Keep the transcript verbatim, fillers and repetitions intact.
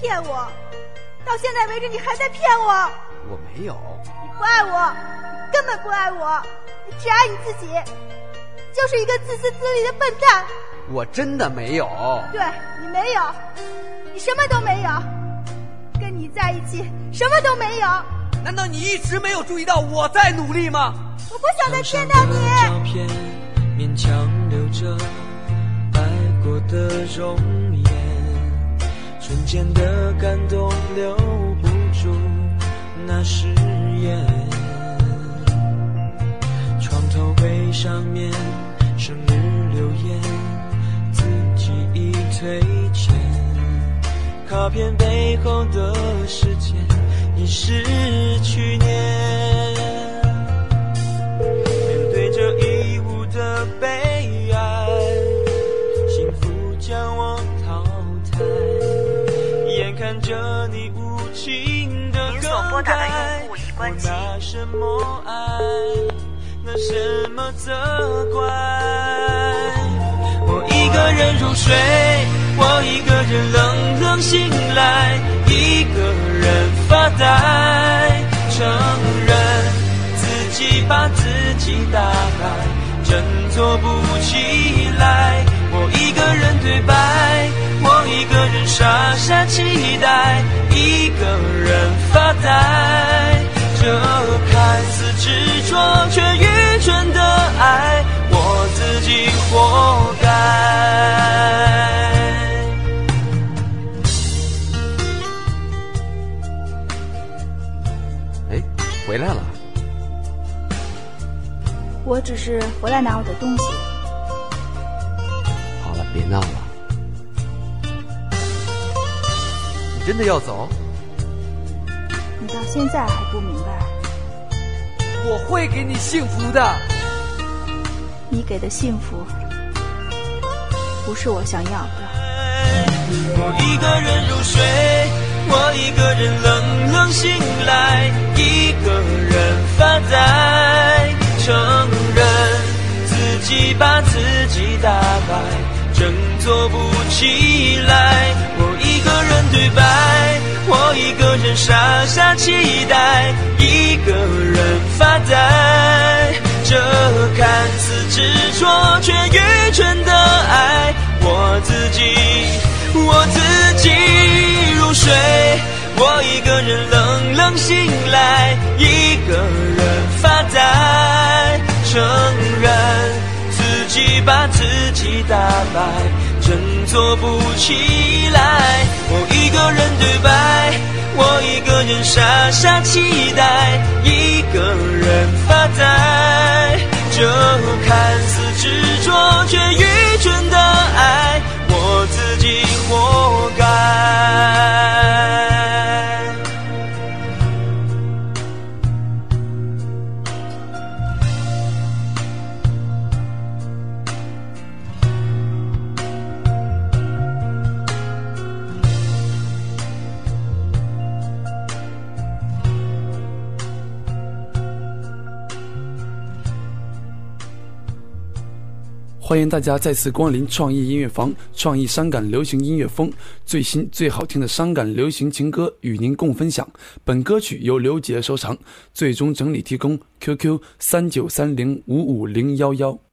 骗我，到现在为止你还在骗我。 我没有。 你不爱我，你根本不爱我，你只爱你自己，就是一个自私自利的笨蛋。 我真的没有。 对，你没有，你什么都没有，跟你在一起什么都没有。 难道你一直没有注意到我在努力吗？ 我不想再见到你。 照片勉强留着爱过的容颜，瞬间的感动留不住那誓言。床头柜上面生日留言，自己已推荐，卡片背后的时间已是去年。面对这义无的悲哀，幸福将我淘汰，眼看着你无情的更改，我拿什么爱，拿什么责怪？我一个人入睡，我一个人冷冷醒来，一个人发呆，承认自己把自己打败，振作不起来。我一个人对白，我一个人傻傻期待，一个人发呆，这看似执着却愚蠢的爱，我自己活该。 哎，回来了。 我只是回来拿我的东西。 好了，别闹了。你真的要走？ 你到现在还不明白？ 我会给你幸福的。 你给的幸福不是我想要的。 我一个人入睡，我一个人冷冷醒来，一个人发呆，承认自己把自己打败，振作不起来。我一个人对白，我一个人傻傻期待，一个人发呆，这看似执着却愚蠢的爱，我自己我自己入睡，我一个人冷冷醒来，一个人发呆，承认自己把自己打败，振作不起来。我一个人对白，我一个人傻傻期待，一个人发呆，这看似执着却愚蠢的爱，我自己活该。 欢迎大家再次光临创意音乐房，创意伤感流行音乐风，最新最好听的伤感流行情歌与您共分享。本歌曲由刘杰收藏，最终整理提供 Q Q 三九三零五五零一一。